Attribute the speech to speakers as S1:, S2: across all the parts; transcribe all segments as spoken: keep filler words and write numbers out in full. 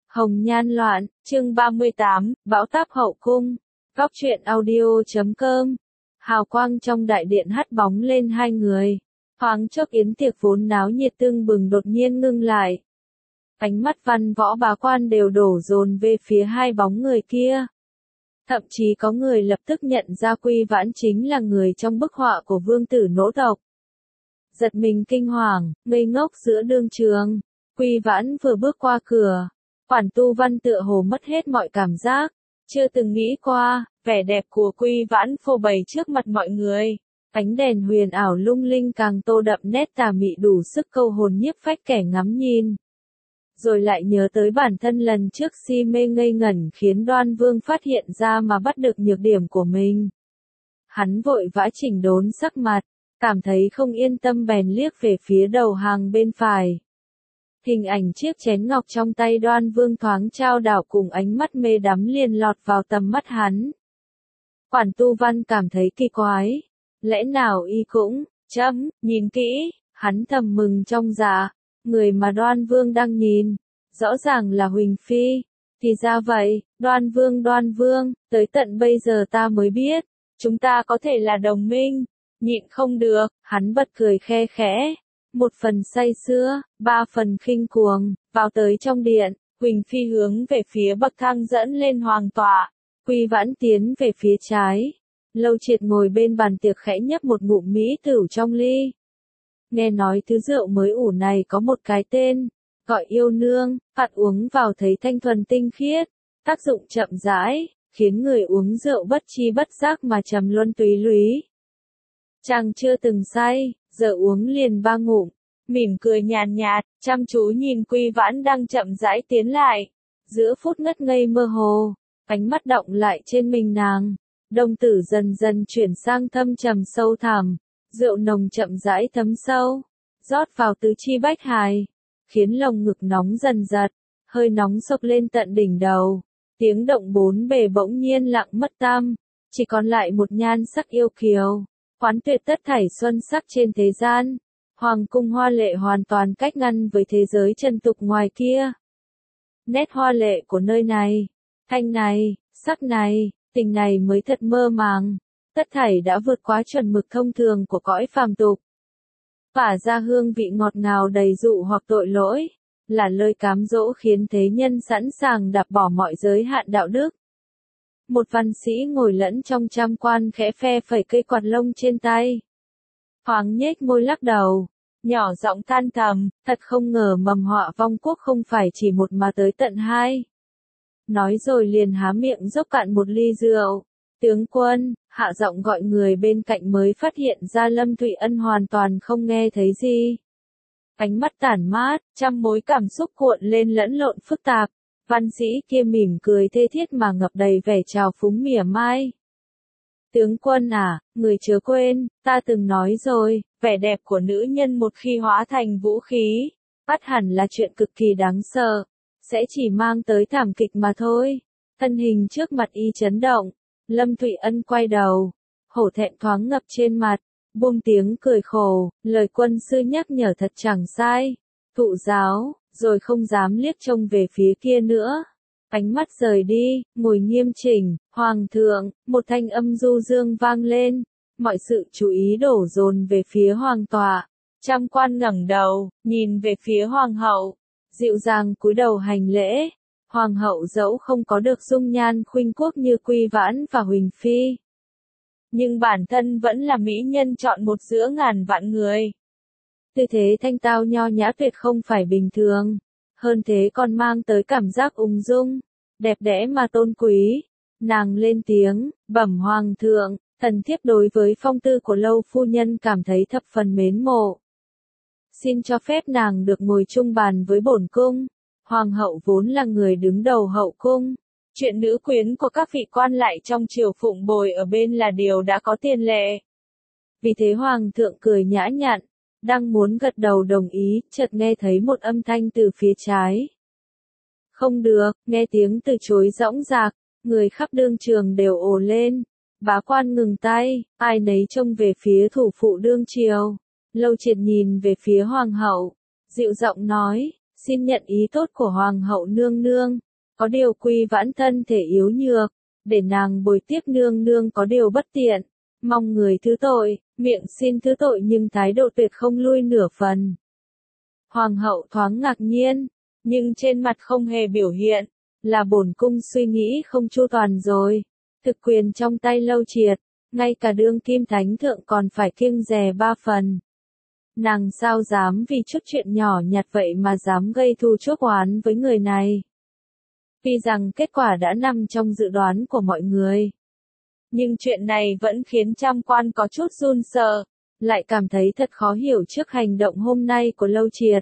S1: Hồng nhan loạn, chương ba mươi tám, bão táp hậu cung. Góc truyện audio chấm com. Hào quang trong đại điện hắt bóng lên hai người. Thoáng chốc yến tiệc vốn náo nhiệt tưng bừng đột nhiên ngưng lại. Ánh mắt văn võ bá quan đều đổ dồn về phía hai bóng người kia. Thậm chí có người lập tức nhận ra Quy Vãn chính là người trong bức họa của vương tử nỗ tộc. Giật mình kinh hoàng, ngây ngốc giữa đương trường. Quy Vãn vừa bước qua cửa. Quản Tu Văn tựa hồ mất hết mọi cảm giác, chưa từng nghĩ qua, vẻ đẹp của Quy Vãn phô bày trước mặt mọi người. Ánh đèn huyền ảo lung linh càng tô đậm nét tà mị đủ sức câu hồn nhiếp phách kẻ ngắm nhìn. Rồi lại nhớ tới bản thân lần trước si mê ngây ngẩn khiến Đoan Vương phát hiện ra mà bắt được nhược điểm của mình. Hắn vội vã chỉnh đốn sắc mặt, cảm thấy không yên tâm bèn liếc về phía đầu hàng bên phải. Hình ảnh chiếc chén ngọc trong tay Đoan Vương thoáng trao đảo cùng ánh mắt mê đắm liền lọt vào tầm mắt hắn. Quản Tu Văn cảm thấy kỳ quái. Lẽ nào y cũng, chấm, nhìn kỹ, hắn thầm mừng trong dạ, người mà Đoan Vương đang nhìn, rõ ràng là Huỳnh Phi. Thì ra vậy, Đoan Vương Đoan Vương, tới tận bây giờ ta mới biết, chúng ta có thể là đồng minh. Nhịn không được, hắn bật cười khe khẽ. Một phần say sưa, ba phần khinh cuồng, vào tới trong điện, Huỳnh Phi hướng về phía bậc thang dẫn lên hoàng tọa, Quy Vãn tiến về phía trái. Lâu Triệt ngồi bên bàn tiệc khẽ nhấp một ngụm mỹ tửu trong ly. Nghe nói thứ rượu mới ủ này có một cái tên, gọi yêu nương, phạt uống vào thấy thanh thuần tinh khiết, tác dụng chậm rãi, khiến người uống rượu bất chi bất giác mà trầm luân túy lúy. Chàng chưa từng say, giờ uống liền ba ngụm, mỉm cười nhàn nhạt, chăm chú nhìn Quy Vãn đang chậm rãi tiến lại. Giữa phút ngất ngây mơ hồ, ánh mắt động lại trên mình nàng, đồng tử dần dần chuyển sang thâm trầm sâu thẳm, rượu nồng chậm rãi thấm sâu, rót vào tứ chi bách hài, khiến lồng ngực nóng dần dật, hơi nóng sộc lên tận đỉnh đầu. Tiếng động bốn bề bỗng nhiên lặng mất tăm, chỉ còn lại một nhan sắc yêu kiều. Khoán tuyệt tất thảy xuân sắc trên thế gian, hoàng cung hoa lệ hoàn toàn cách ngăn với thế giới trần tục ngoài kia. Nét hoa lệ của nơi này, thanh này, sắc này, tình này mới thật mơ màng, tất thảy đã vượt quá chuẩn mực thông thường của cõi phàm tục. Phả ra hương vị ngọt ngào đầy dụ hoặc tội lỗi, là lời cám dỗ khiến thế nhân sẵn sàng đạp bỏ mọi giới hạn đạo đức. Một văn sĩ ngồi lẫn trong trăm quan khẽ phe phẩy cây quạt lông trên tay. Thoáng nhếch môi lắc đầu, nhỏ giọng than thầm, thật không ngờ mầm họa vong quốc không phải chỉ một mà tới tận hai. Nói rồi liền há miệng dốc cạn một ly rượu. Tướng quân, hạ giọng gọi người bên cạnh mới phát hiện ra Lâm Thụy Ân hoàn toàn không nghe thấy gì. Ánh mắt tản mát, trăm mối cảm xúc cuộn lên lẫn lộn phức tạp. Văn sĩ kia mỉm cười thê thiết mà ngập đầy vẻ trào phúng mỉa mai. Tướng quân à, người chớ quên, ta từng nói rồi, vẻ đẹp của nữ nhân một khi hóa thành vũ khí, ắt hẳn là chuyện cực kỳ đáng sợ, sẽ chỉ mang tới thảm kịch mà thôi. Thân hình trước mặt y chấn động, Lâm Thụy Ân quay đầu, hổ thẹn thoáng ngập trên mặt, buông tiếng cười khổ, lời quân sư nhắc nhở thật chẳng sai. Thụ giáo, rồi không dám liếc trông về phía kia nữa. Ánh mắt rời đi, ngồi nghiêm chỉnh, hoàng thượng, một thanh âm du dương vang lên, mọi sự chú ý đổ dồn về phía hoàng tọa. Trăm quan ngẩng đầu, nhìn về phía hoàng hậu, dịu dàng cúi đầu hành lễ. Hoàng hậu dẫu không có được dung nhan khuynh quốc như Quy Vãn và Huỳnh Phi, nhưng bản thân vẫn là mỹ nhân chọn một giữa ngàn vạn người. Tư thế thanh tao nho nhã tuyệt không phải bình thường, hơn thế còn mang tới cảm giác ung dung, đẹp đẽ mà tôn quý. Nàng lên tiếng, bẩm hoàng thượng, thần thiếp đối với phong tư của Lâu phu nhân cảm thấy thập phần mến mộ. Xin cho phép nàng được ngồi chung bàn với bổn cung. Hoàng hậu vốn là người đứng đầu hậu cung, chuyện nữ quyến của các vị quan lại trong triều phụng bồi ở bên là điều đã có tiền lệ. Vì thế hoàng thượng cười nhã nhặn, đang muốn gật đầu đồng ý, chợt nghe thấy một âm thanh từ phía trái. Không được, nghe tiếng từ chối dõng dạc, người khắp đương trường đều ồ lên. Bá quan ngừng tay, ai nấy trông về phía thủ phụ đương triều. Lâu Triệt nhìn về phía hoàng hậu, dịu giọng nói, xin nhận ý tốt của hoàng hậu nương nương, có điều Quy Vãn thân thể yếu nhược, để nàng bồi tiếp nương nương có điều bất tiện, mong người thứ tội, miệng xin thứ tội nhưng thái độ tuyệt không lui nửa phần. Hoàng hậu thoáng ngạc nhiên, nhưng trên mặt không hề biểu hiện, là bổn cung suy nghĩ không chu toàn rồi, thực quyền trong tay Lâu Triệt, ngay cả đương kim thánh thượng còn phải kiêng dè ba phần. Nàng sao dám vì chút chuyện nhỏ nhặt vậy mà dám gây thù chuốc oán với người này. Tuy rằng kết quả đã nằm trong dự đoán của mọi người, nhưng chuyện này vẫn khiến trăm quan có chút run sợ, lại cảm thấy thật khó hiểu trước hành động hôm nay của Lâu Triệt.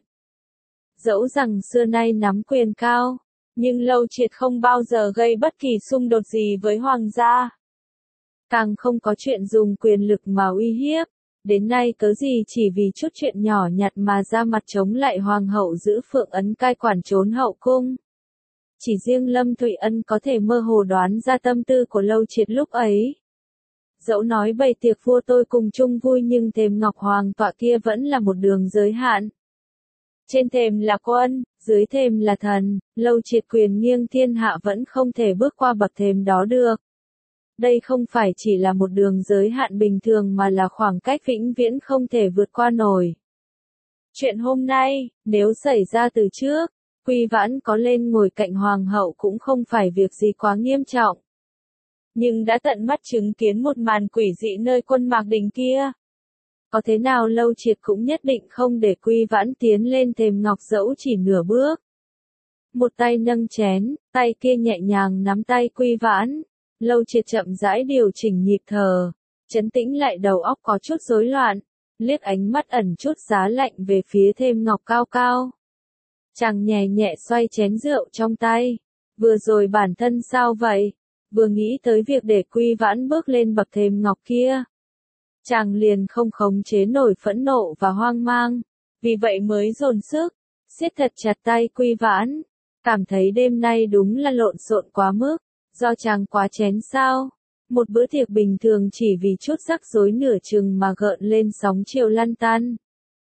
S1: Dẫu rằng xưa nay nắm quyền cao, nhưng Lâu Triệt không bao giờ gây bất kỳ xung đột gì với hoàng gia. Càng không có chuyện dùng quyền lực mà uy hiếp, đến nay cớ gì chỉ vì chút chuyện nhỏ nhặt mà ra mặt chống lại hoàng hậu giữ Phượng Ấn cai quản trốn hậu cung. Chỉ riêng Lâm Thụy Ân có thể mơ hồ đoán ra tâm tư của Lâu Triệt lúc ấy. Dẫu nói bày tiệc vua tôi cùng chung vui nhưng thềm ngọc hoàng tọa kia vẫn là một đường giới hạn. Trên thềm là quân, dưới thềm là thần, Lâu Triệt quyền nghiêng thiên hạ vẫn không thể bước qua bậc thềm đó được. Đây không phải chỉ là một đường giới hạn bình thường mà là khoảng cách vĩnh viễn không thể vượt qua nổi. Chuyện hôm nay, nếu xảy ra từ trước, Quy Vãn có lên ngồi cạnh hoàng hậu cũng không phải việc gì quá nghiêm trọng. Nhưng đã tận mắt chứng kiến một màn quỷ dị nơi quân Mạc Đình kia. Có thế nào Lâu Triệt cũng nhất định không để Quy Vãn tiến lên thềm ngọc dẫu chỉ nửa bước. Một tay nâng chén, tay kia nhẹ nhàng nắm tay Quy Vãn. Lâu Triệt chậm rãi điều chỉnh nhịp thở, trấn tĩnh lại đầu óc có chút rối loạn, liếc ánh mắt ẩn chút giá lạnh về phía thềm ngọc cao cao. Chàng nhẹ nhẹ xoay chén rượu trong tay, vừa rồi bản thân sao vậy, vừa nghĩ tới việc để Quy Vãn bước lên bậc thềm ngọc kia. Chàng liền không khống chế nổi phẫn nộ và hoang mang, vì vậy mới dồn sức, siết thật chặt tay Quy Vãn, cảm thấy đêm nay đúng là lộn xộn quá mức. Do chàng quá chén sao? Một bữa tiệc bình thường chỉ vì chút rắc rối nửa chừng mà gợn lên sóng chiều lăn tăn.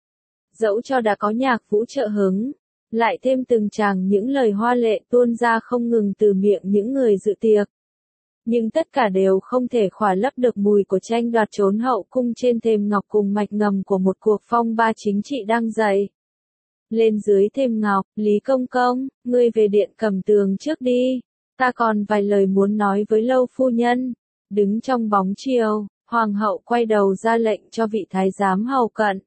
S1: Dẫu cho đã có nhạc vũ trợ hứng, lại thêm từng tràng những lời hoa lệ tuôn ra không ngừng từ miệng những người dự tiệc. Nhưng tất cả đều không thể khỏa lấp được mùi của tranh đoạt trốn hậu cung trên thềm ngọc cùng mạch ngầm của một cuộc phong ba chính trị đang dậy. Lên dưới thềm ngọc, Lý Công Công, ngươi về điện Cẩm Tường trước đi. Ta còn vài lời muốn nói với Lâu phu nhân. Đứng trong bóng chiều, hoàng hậu quay đầu ra lệnh cho vị thái giám hầu cận.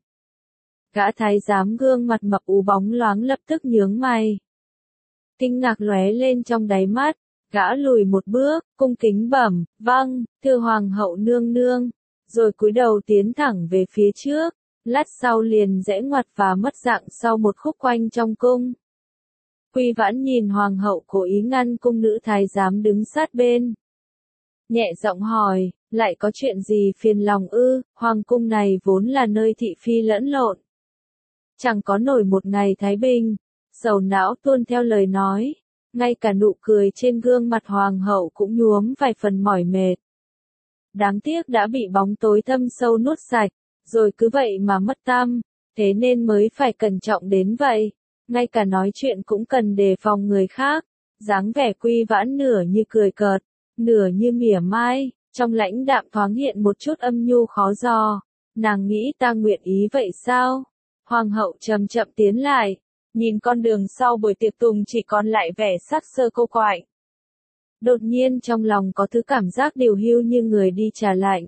S1: Gã thái giám gương mặt mập ú bóng loáng lập tức nhướng mày. Kinh ngạc lóe lên trong đáy mắt, gã lùi một bước, cung kính bẩm, vâng, thưa hoàng hậu nương nương, rồi cúi đầu tiến thẳng về phía trước, lát sau liền rẽ ngoặt và mất dạng sau một khúc quanh trong cung. Quy Vãn nhìn hoàng hậu cố ý ngăn cung nữ thái giám đứng sát bên. Nhẹ giọng hỏi, lại có chuyện gì phiền lòng ư, hoàng cung này vốn là nơi thị phi lẫn lộn. Chẳng có nổi một ngày thái bình, sầu não tuôn theo lời nói, ngay cả nụ cười trên gương mặt hoàng hậu cũng nhuốm vài phần mỏi mệt. Đáng tiếc đã bị bóng tối thâm sâu nuốt sạch, rồi cứ vậy mà mất tăm, thế nên mới phải cẩn trọng đến vậy. Ngay cả nói chuyện cũng cần đề phòng người khác, dáng vẻ Quy Vãn nửa như cười cợt, nửa như mỉa mai, trong lãnh đạm thoáng hiện một chút âm nhu khó dò. Nàng nghĩ ta nguyện ý vậy sao? Hoàng hậu chậm chậm tiến lại, nhìn con đường sau buổi tiệc tùng chỉ còn lại vẻ sắc sơ cô quạnh. Đột nhiên trong lòng có thứ cảm giác điều hưu như người đi trà lạnh.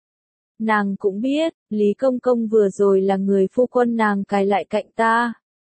S1: Nàng cũng biết, Lý Công Công vừa rồi là người phu quân nàng cài lại cạnh ta.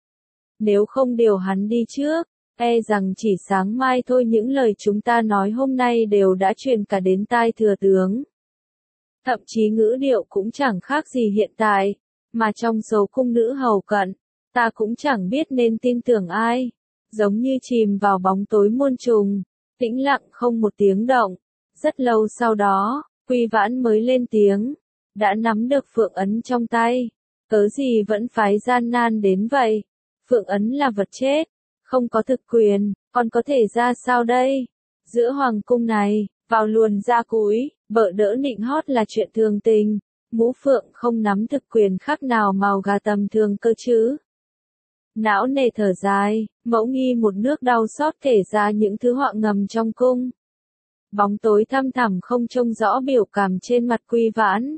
S1: Nếu không điều hắn đi trước, e rằng chỉ sáng mai thôi những lời chúng ta nói hôm nay đều đã truyền cả đến tai thừa tướng. Thậm chí ngữ điệu cũng chẳng khác gì hiện tại, mà trong số cung nữ hầu cận, ta cũng chẳng biết nên tin tưởng ai, giống như chìm vào bóng tối muôn trùng, tĩnh lặng không một tiếng động. Rất lâu sau đó, Quy Vãn mới lên tiếng, đã nắm được Phượng Ấn trong tay, cớ gì vẫn phái gian nan đến vậy. Phượng Ấn là vật chết, không có thực quyền, còn có thể ra sao đây? Giữa hoàng cung này, vào luồn ra cúi, bợ đỡ nịnh hót là chuyện thường tình, mũ phượng không nắm thực quyền khác nào màu gà tầm thường cơ chứ. não nề thở dài, Mẫu Nghi một nước đau xót kể ra những thứ họa ngầm trong cung. Bóng tối thăm thẳm không trông rõ biểu cảm trên mặt Quy Vãn.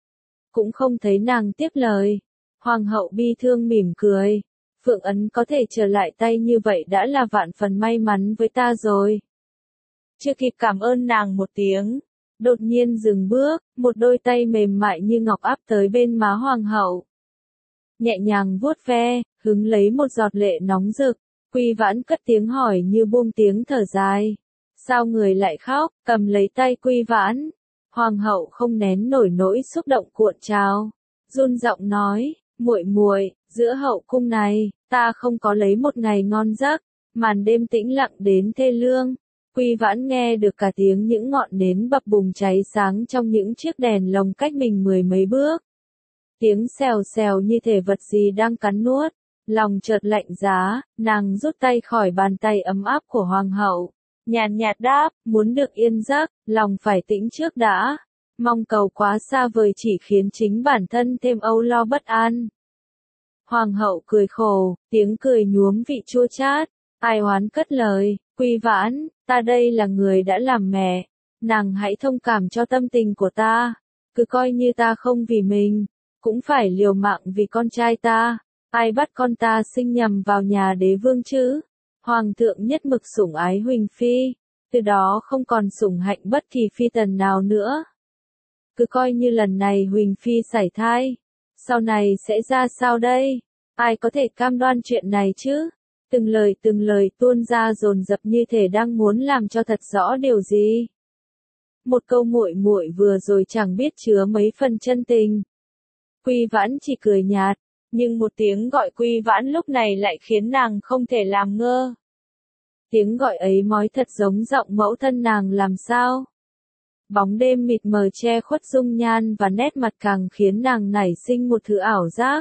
S1: Cũng không thấy nàng tiếp lời. Hoàng hậu bi thương mỉm cười. Phượng ấn có thể trở lại tay như vậy đã là vạn phần may mắn với ta rồi. Chưa kịp cảm ơn nàng một tiếng. Đột nhiên dừng bước, một đôi tay mềm mại như ngọc áp tới bên má hoàng hậu. Nhẹ nhàng vuốt ve, hứng lấy một giọt lệ nóng rực. Quy Vãn cất tiếng hỏi như buông tiếng thở dài. Sao người lại khóc, cầm lấy tay Quy Vãn. Hoàng hậu không nén nổi nỗi xúc động cuộn trào. Run giọng nói, muội muội, giữa hậu cung này, ta không có lấy một ngày ngon giấc. Màn đêm tĩnh lặng đến thê lương. Quy Vãn nghe được cả tiếng những ngọn nến bập bùng cháy sáng trong những chiếc đèn lồng cách mình mười mấy bước. Tiếng xèo xèo như thể vật gì đang cắn nuốt. Lòng chợt lạnh giá, nàng rút tay khỏi bàn tay ấm áp của hoàng hậu. Nhàn nhạt đáp, muốn được yên giấc, lòng phải tĩnh trước đã. Mong cầu quá xa vời chỉ khiến chính bản thân thêm âu lo bất an. Hoàng hậu cười khổ, tiếng cười nhuốm vị chua chát. Ai oán cất lời, Quy Vãn, ta đây là người đã làm mẹ. Nàng hãy thông cảm cho tâm tình của ta. Cứ coi như ta không vì mình, cũng phải liều mạng vì con trai ta. Ai bắt con ta sinh nhầm vào nhà đế vương chứ? Hoàng thượng nhất mực sủng ái Huỳnh Phi, từ đó không còn sủng hạnh bất kỳ phi tần nào nữa. Cứ coi như lần này Huỳnh Phi sảy thai, sau này sẽ ra sao đây? Ai có thể cam đoan chuyện này chứ? Từng lời từng lời tuôn ra dồn dập như thể đang muốn làm cho thật rõ điều gì. Một câu muội muội vừa rồi chẳng biết chứa mấy phần chân tình. Quy Vãn chỉ cười nhạt. Nhưng một tiếng gọi Quy Vãn lúc này lại khiến nàng không thể làm ngơ. Tiếng gọi ấy mói thật giống giọng mẫu thân nàng làm sao. Bóng đêm mịt mờ che khuất dung nhan và nét mặt càng khiến nàng nảy sinh một thứ ảo giác.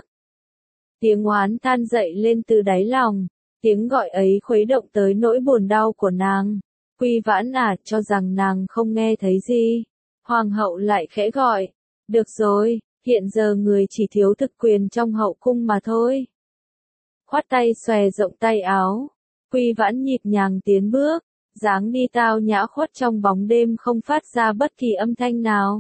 S1: Tiếng oán than dậy lên từ đáy lòng. Tiếng gọi ấy khuấy động tới nỗi buồn đau của nàng. Quy Vãn à cho rằng nàng không nghe thấy gì. Hoàng hậu lại khẽ gọi. Được rồi. Hiện giờ người chỉ thiếu thực quyền trong hậu cung mà thôi. Khoát tay xòe rộng tay áo. Quy Vãn nhịp nhàng tiến bước. Dáng đi tao nhã khuất trong bóng đêm không phát ra bất kỳ âm thanh nào.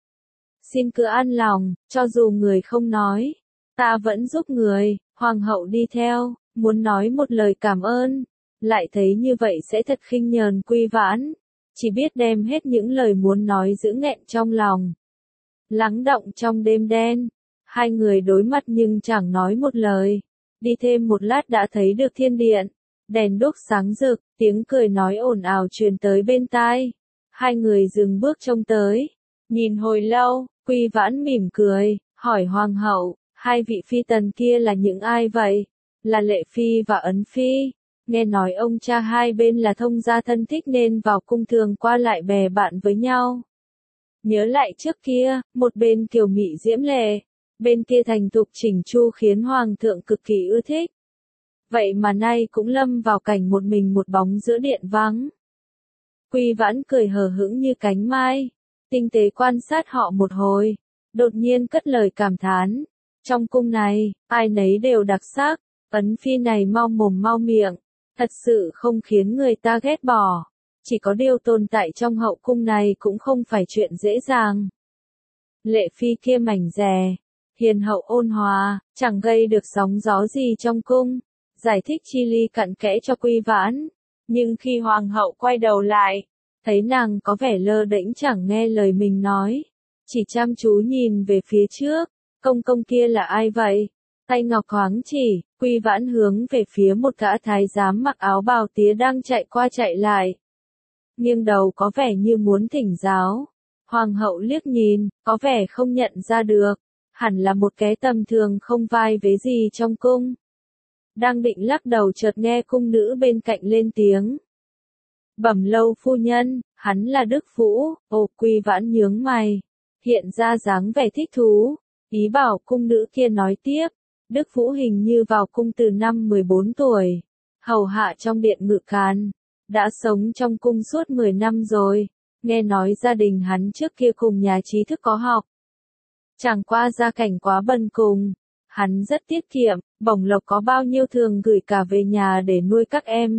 S1: Xin cứ an lòng, cho dù người không nói. Ta vẫn giúp người. Hoàng hậu đi theo, muốn nói một lời cảm ơn. Lại thấy như vậy sẽ thật khinh nhờn Quy Vãn. Chỉ biết đem hết những lời muốn nói giữ nghẹn trong lòng. Lắng động trong đêm đen, hai người đối mặt nhưng chẳng nói một lời. Đi thêm một lát đã thấy được thiên điện, đèn đuốc sáng rực, tiếng cười nói ồn ào truyền tới bên tai. Hai người dừng bước trông tới, nhìn hồi lâu, Quy Vãn mỉm cười, hỏi hoàng hậu, hai vị phi tần kia là những ai vậy? Là Lệ Phi và Ấn Phi. Nghe nói ông cha hai bên là thông gia thân thích nên vào cung thường qua lại bè bạn với nhau. Nhớ lại trước kia, một bên kiều mị diễm lệ, bên kia thành thục chỉnh chu khiến hoàng thượng cực kỳ ưa thích. Vậy mà nay cũng lâm vào cảnh một mình một bóng giữa điện vắng. Quy Vãn cười hờ hững như cánh mai, tinh tế quan sát họ một hồi, đột nhiên cất lời cảm thán. Trong cung này, ai nấy đều đặc sắc, Ấn Phi này mau mồm mau miệng, thật sự không khiến người ta ghét bỏ. Chỉ có điều tồn tại trong hậu cung này cũng không phải chuyện dễ dàng. Lệ Phi kia mảnh dè, hiền hậu ôn hòa, chẳng gây được sóng gió gì trong cung, giải thích chi ly cặn kẽ cho Quy Vãn. Nhưng khi hoàng hậu quay đầu lại, thấy nàng có vẻ lơ đễnh chẳng nghe lời mình nói, chỉ chăm chú nhìn về phía trước. Công công kia là ai vậy? Tay ngọc thoáng chỉ, Quy Vãn hướng về phía một gã thái giám mặc áo bào tía đang chạy qua chạy lại. Nghiêng đầu có vẻ như muốn thỉnh giáo. Hoàng hậu liếc nhìn, có vẻ không nhận ra được. Hẳn là một cái tầm thường không vai vế gì trong cung. Đang định lắc đầu chợt nghe cung nữ bên cạnh lên tiếng. Bẩm lâu phu nhân, hắn là Đức Vũ. Ồ, Quy Vãn nhướng mày, hiện ra dáng vẻ thích thú. Ý bảo cung nữ kia nói tiếp. Đức Vũ hình như vào cung từ năm mười bốn tuổi. Hầu hạ trong điện ngự can. Đã sống trong cung suốt mười năm rồi. Nghe nói gia đình hắn trước kia cùng nhà trí thức có học. Chẳng qua gia cảnh quá bần cùng. Hắn rất tiết kiệm, bổng lộc có bao nhiêu thường gửi cả về nhà để nuôi các em.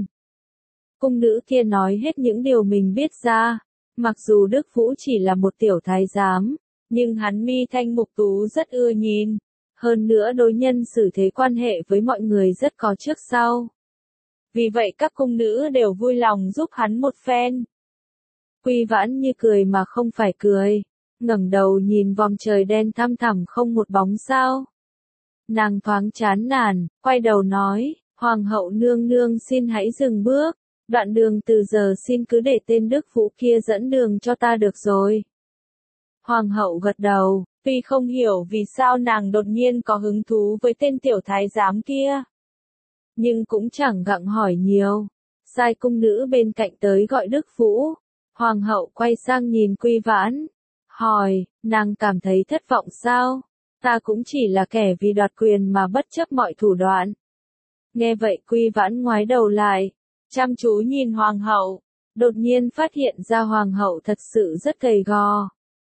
S1: Cung nữ kia nói hết những điều mình biết ra. Mặc dù Đức Vũ chỉ là một tiểu thái giám, nhưng hắn mi thanh mục tú rất ưa nhìn. Hơn nữa đối nhân xử thế quan hệ với mọi người rất có trước sau. Vì vậy các cung nữ đều vui lòng giúp hắn một phen. Quy Vãn như cười mà không phải cười, ngẩng đầu nhìn vòm trời đen thăm thẳm không một bóng sao. Nàng thoáng chán nản, quay đầu nói, Hoàng hậu nương nương xin hãy dừng bước, đoạn đường từ giờ xin cứ để tên Đức Vũ kia dẫn đường cho ta được rồi. Hoàng hậu gật đầu, tuy không hiểu vì sao nàng đột nhiên có hứng thú với tên tiểu thái giám kia. Nhưng cũng chẳng gặng hỏi nhiều, sai cung nữ bên cạnh tới gọi Đức Vũ. Hoàng hậu quay sang nhìn Quy Vãn, hỏi, nàng cảm thấy thất vọng sao? Ta cũng chỉ là kẻ vì đoạt quyền mà bất chấp mọi thủ đoạn. Nghe vậy Quy Vãn ngoái đầu lại, chăm chú nhìn Hoàng hậu, đột nhiên phát hiện ra Hoàng hậu thật sự rất gầy gò.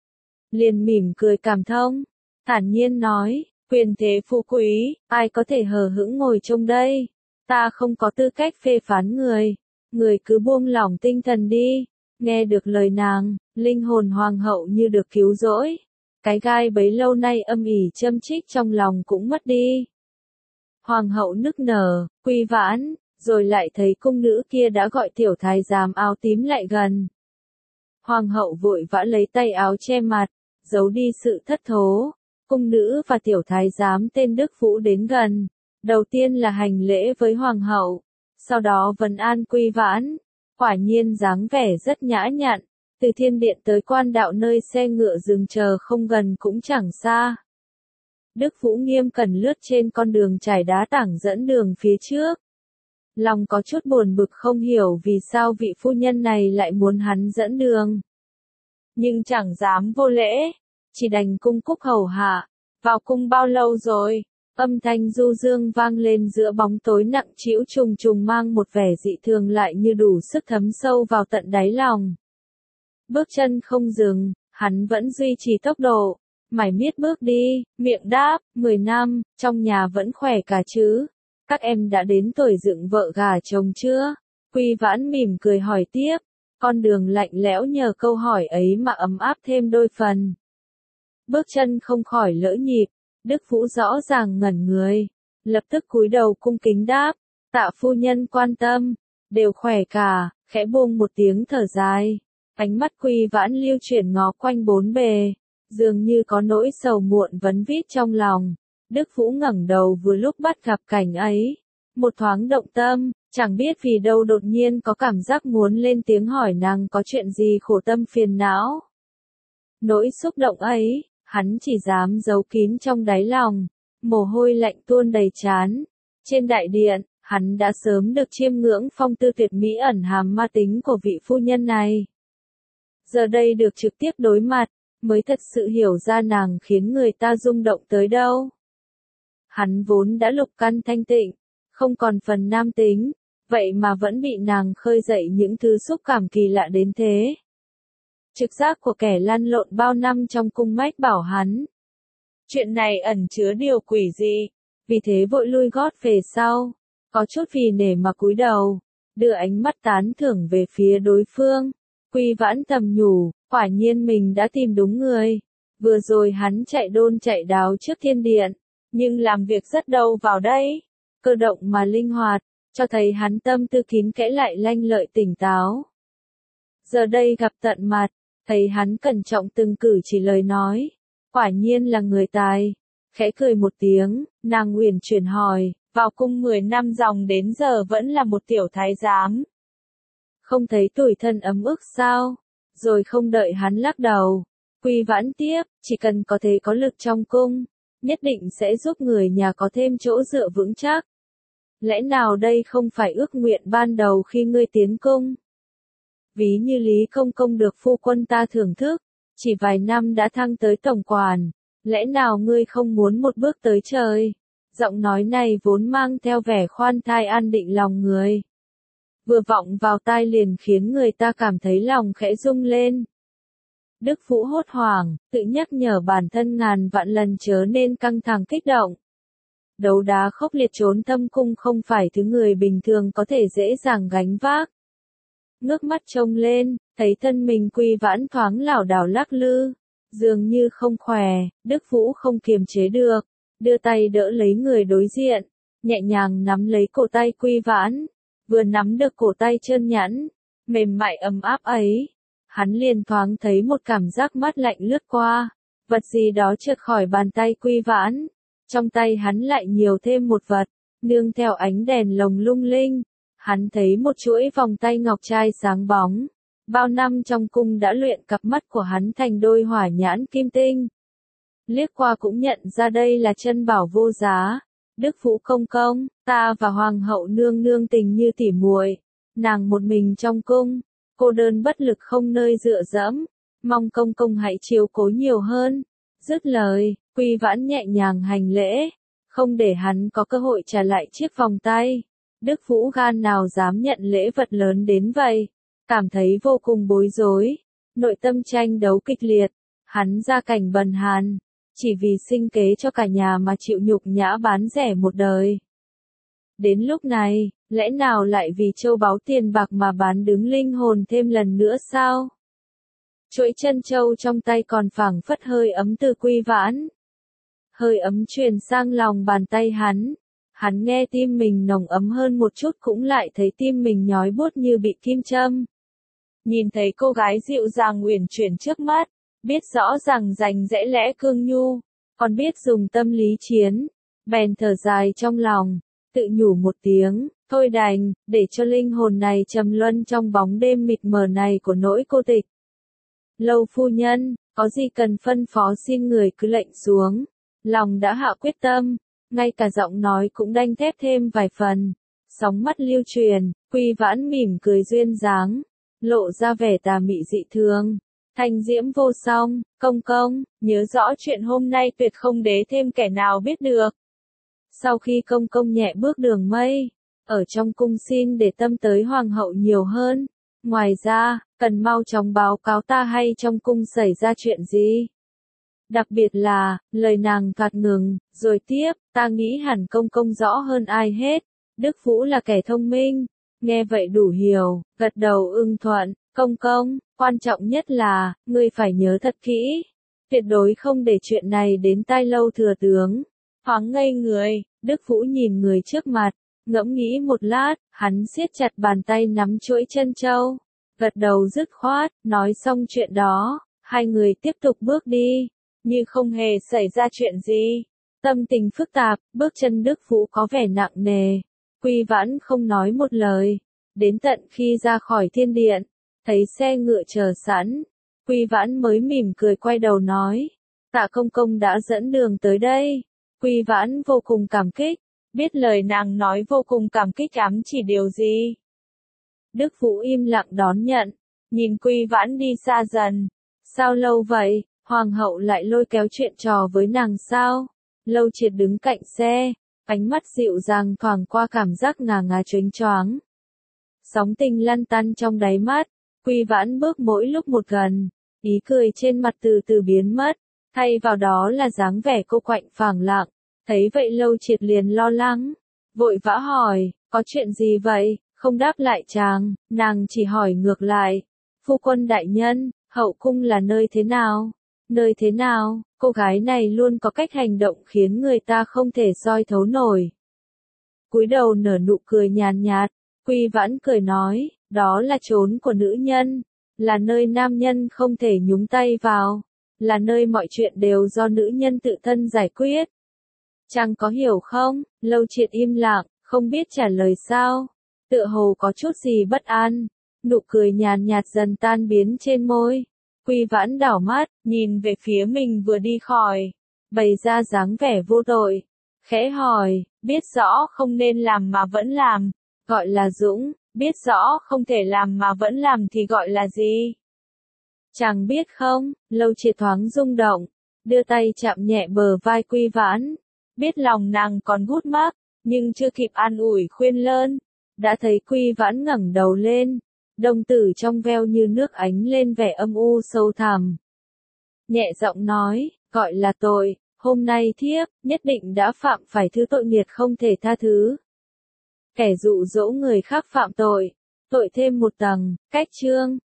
S1: Liền mỉm cười cảm thông, thản nhiên nói, quyền thế phú quý, ai có thể hờ hững ngồi trông đây? Ta không có tư cách phê phán người, người cứ buông lỏng tinh thần đi. Nghe được lời nàng, linh hồn Hoàng hậu như được cứu rỗi. Cái gai bấy lâu nay âm ỉ châm chích trong lòng cũng mất đi. Hoàng hậu nức nở, Quy Vãn, rồi lại thấy cung nữ kia đã gọi tiểu thái giám áo tím lại gần. Hoàng hậu vội vã lấy tay áo che mặt, giấu đi sự thất thố. Cung nữ và tiểu thái giám tên Đức Vũ đến gần. Đầu tiên là hành lễ với Hoàng hậu, sau đó vấn an Quy Vãn. Quả nhiên dáng vẻ rất nhã nhặn, từ thiên điện tới quan đạo nơi xe ngựa dừng chờ không gần cũng chẳng xa. Đức Vũ nghiêm cẩn lướt trên con đường trải đá tảng dẫn đường phía trước. Lòng có chút buồn bực không hiểu vì sao vị phu nhân này lại muốn hắn dẫn đường. Nhưng chẳng dám vô lễ, chỉ đành cung cúc hầu hạ. Vào cung bao lâu rồi? Âm thanh du dương vang lên giữa bóng tối nặng trĩu trùng trùng mang một vẻ dị thường lại như đủ sức thấm sâu vào tận đáy lòng. Bước chân không dừng, hắn vẫn duy trì tốc độ, mải miết bước đi, miệng đáp, mười năm, trong nhà vẫn khỏe cả chứ? Các em đã đến tuổi dựng vợ gả chồng chưa? Quy Vãn mỉm cười hỏi tiếp, con đường lạnh lẽo nhờ câu hỏi ấy mà ấm áp thêm đôi phần. Bước chân không khỏi lỡ nhịp. Đức Vũ rõ ràng ngẩn người, lập tức cúi đầu cung kính đáp, tạ phu nhân quan tâm, đều khỏe cả, khẽ buông một tiếng thở dài. Ánh mắt Quy Vãn lưu chuyển ngó quanh bốn bề, dường như có nỗi sầu muộn vấn vít trong lòng. Đức Vũ ngẩng đầu vừa lúc bắt gặp cảnh ấy, một thoáng động tâm, chẳng biết vì đâu đột nhiên có cảm giác muốn lên tiếng hỏi nàng có chuyện gì khổ tâm phiền não. Nỗi xúc động ấy, hắn chỉ dám giấu kín trong đáy lòng, mồ hôi lạnh tuôn đầy trán. Trên đại điện, hắn đã sớm được chiêm ngưỡng phong tư tuyệt mỹ ẩn hàm ma tính của vị phu nhân này. Giờ đây được trực tiếp đối mặt, mới thật sự hiểu ra nàng khiến người ta rung động tới đâu. Hắn vốn đã lục căn thanh tịnh, không còn phần nam tính, vậy mà vẫn bị nàng khơi dậy những thứ xúc cảm kỳ lạ đến thế. Trực giác của kẻ lăn lộn bao năm trong cung mách bảo hắn. Chuyện này ẩn chứa điều quỷ dị, vì thế vội lui gót về sau, có chút vì nể mà cúi đầu, đưa ánh mắt tán thưởng về phía đối phương. Quy Vãn thầm nhủ, quả nhiên mình đã tìm đúng người. Vừa rồi hắn chạy đôn chạy đáo trước thiên điện, nhưng làm việc rất đâu vào đây, cơ động mà linh hoạt, cho thấy hắn tâm tư kín kẽ lại lanh lợi tỉnh táo. Giờ đây gặp tận mặt, thấy hắn cẩn trọng từng cử chỉ lời nói, quả nhiên là người tài. Khẽ cười một tiếng, nàng uyển chuyển hỏi, vào cung mười năm dòng đến giờ vẫn là một tiểu thái giám. Không thấy tủi thân ấm ức sao? Rồi không đợi hắn lắc đầu, Quy Vãn tiếp, chỉ cần có thể có lực trong cung, nhất định sẽ giúp người nhà có thêm chỗ dựa vững chắc. Lẽ nào đây không phải ước nguyện ban đầu khi ngươi tiến cung? Ví như Lý Công Công được phu quân ta thưởng thức, chỉ vài năm đã thăng tới tổng quản, lẽ nào ngươi không muốn một bước tới trời? Giọng nói này vốn mang theo vẻ khoan thai an định lòng người. Vừa vọng vào tai liền khiến người ta cảm thấy lòng khẽ rung lên. Đức Vũ hốt hoảng, tự nhắc nhở bản thân ngàn vạn lần chớ nên căng thẳng kích động. Đấu đá khốc liệt trốn thâm cung không phải thứ người bình thường có thể dễ dàng gánh vác. Ngước mắt trông lên, thấy thân mình Quy Vãn thoáng lảo đảo lắc lư, dường như không khỏe, Đức Vũ không kiềm chế được, đưa tay đỡ lấy người đối diện, nhẹ nhàng nắm lấy cổ tay Quy Vãn, vừa nắm được cổ tay trơn nhẵn, mềm mại ấm áp ấy, hắn liền thoáng thấy một cảm giác mát lạnh lướt qua, vật gì đó trượt khỏi bàn tay Quy Vãn, trong tay hắn lại nhiều thêm một vật, nương theo ánh đèn lồng lung linh, hắn thấy một chuỗi vòng tay ngọc trai sáng bóng. Bao năm trong cung đã luyện cặp mắt của hắn thành đôi hỏa nhãn kim tinh. Liếc qua cũng nhận ra đây là chân bảo vô giá. Đức Vũ công công, ta và hoàng hậu nương nương tình như tỉ muội, nàng một mình trong cung, cô đơn bất lực không nơi dựa dẫm, mong công công hãy chiếu cố nhiều hơn. Dứt lời, Quy Vãn nhẹ nhàng hành lễ, không để hắn có cơ hội trả lại chiếc vòng tay. Đức Vũ gan nào dám nhận lễ vật lớn đến vậy, cảm thấy vô cùng bối rối, nội tâm tranh đấu kịch liệt, hắn ra cảnh bần hàn, chỉ vì sinh kế cho cả nhà mà chịu nhục nhã bán rẻ một đời. Đến lúc này, lẽ nào lại vì châu báu tiền bạc mà bán đứng linh hồn thêm lần nữa sao? Chuỗi chân châu trong tay còn phảng phất hơi ấm từ Quy Vãn. Hơi ấm truyền sang lòng bàn tay hắn. Hắn nghe tim mình nồng ấm hơn một chút cũng lại thấy tim mình nhói buốt như bị kim châm. Nhìn thấy cô gái dịu dàng uyển chuyển trước mắt, biết rõ rằng rành rẽ lẽ cương nhu, còn biết dùng tâm lý chiến, bèn thở dài trong lòng, tự nhủ một tiếng, thôi đành, để cho linh hồn này trầm luân trong bóng đêm mịt mờ này của nỗi cô tịch. Lâu phu nhân, có gì cần phân phó xin người cứ lệnh xuống, lòng đã hạ quyết tâm. Ngay cả giọng nói cũng đanh thép thêm vài phần, sóng mắt lưu truyền, Quy Vãn mỉm cười duyên dáng, lộ ra vẻ tà mị dị thường, thanh diễm vô song, công công, nhớ rõ chuyện hôm nay tuyệt không để thêm kẻ nào biết được. Sau khi công công nhẹ bước đường mây, ở trong cung xin để tâm tới hoàng hậu nhiều hơn, ngoài ra, cần mau chóng báo cáo ta hay trong cung xảy ra chuyện gì. Đặc biệt là, lời nàng thoạt ngừng, rồi tiếp, ta nghĩ hẳn công công rõ hơn ai hết. Đức Vũ là kẻ thông minh, nghe vậy đủ hiểu, gật đầu ưng thuận, công công, quan trọng nhất là, ngươi phải nhớ thật kỹ. Tuyệt đối không để chuyện này đến tai Lâu thừa tướng. Thoáng ngây người, Đức Vũ nhìn người trước mặt, ngẫm nghĩ một lát, hắn siết chặt bàn tay nắm chuỗi chân châu, gật đầu dứt khoát, nói xong chuyện đó, hai người tiếp tục bước đi. Như không hề xảy ra chuyện gì. Tâm tình phức tạp, bước chân Đức Vũ có vẻ nặng nề. Quy Vãn không nói một lời. Đến tận khi ra khỏi thiên điện, thấy xe ngựa chờ sẵn. Quy Vãn mới mỉm cười quay đầu nói. Tạ công công đã dẫn đường tới đây. Quy Vãn vô cùng cảm kích. Biết lời nàng nói vô cùng cảm kích ám chỉ điều gì. Đức Vũ im lặng đón nhận. Nhìn Quy Vãn đi xa dần. Sao lâu vậy? Hoàng hậu lại lôi kéo chuyện trò với nàng sao? Lâu Triệt đứng cạnh xe, ánh mắt dịu dàng thoảng qua cảm giác ngà ngà chớnh choáng. Sóng tình lăn tăn trong đáy mắt, Quy Vãn bước mỗi lúc một gần, ý cười trên mặt từ từ biến mất, thay vào đó là dáng vẻ cô quạnh phảng lặng. Thấy vậy Lâu Triệt liền lo lắng, vội vã hỏi, có chuyện gì vậy? Không đáp lại chàng, nàng chỉ hỏi ngược lại, phu quân đại nhân, hậu cung là nơi thế nào? Nơi thế nào, cô gái này luôn có cách hành động khiến người ta không thể soi thấu nổi. Cúi đầu nở nụ cười nhàn nhạt, Quy Vãn cười nói, đó là chốn của nữ nhân, là nơi nam nhân không thể nhúng tay vào, là nơi mọi chuyện đều do nữ nhân tự thân giải quyết. Chàng có hiểu không? Lâu Triệt im lặng, không biết trả lời sao, tựa hồ có chút gì bất an, nụ cười nhàn nhạt dần tan biến trên môi. Quy Vãn đảo mắt, nhìn về phía mình vừa đi khỏi, bày ra dáng vẻ vô tội, khẽ hỏi, biết rõ không nên làm mà vẫn làm, gọi là dũng, biết rõ không thể làm mà vẫn làm thì gọi là gì? Chàng biết không? Lâu Triệt thoáng rung động, đưa tay chạm nhẹ bờ vai Quy Vãn, biết lòng nàng còn gút mắc, nhưng chưa kịp an ủi khuyên lơn, đã thấy Quy Vãn ngẩng đầu lên. Đồng tử trong veo như nước ánh lên vẻ âm u sâu thẳm. Nhẹ giọng nói, gọi là tội, hôm nay thiếp, nhất định đã phạm phải thứ tội nghiệt không thể tha thứ. Kẻ dụ dỗ người khác phạm tội, tội thêm một tầng, cách chương.